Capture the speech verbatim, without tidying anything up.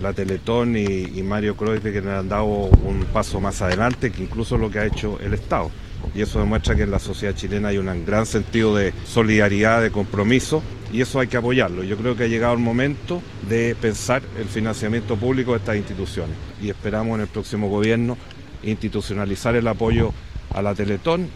la Teletón y, y Mario Kreuzberger, que le han dado un paso más adelante que incluso lo que ha hecho el Estado. Y eso demuestra que en la sociedad chilena hay un gran sentido de solidaridad, de compromiso, y eso hay que apoyarlo. Yo creo que ha llegado el momento de pensar el financiamiento público de estas instituciones y esperamos en el próximo gobierno institucionalizar el apoyo a la Teletón.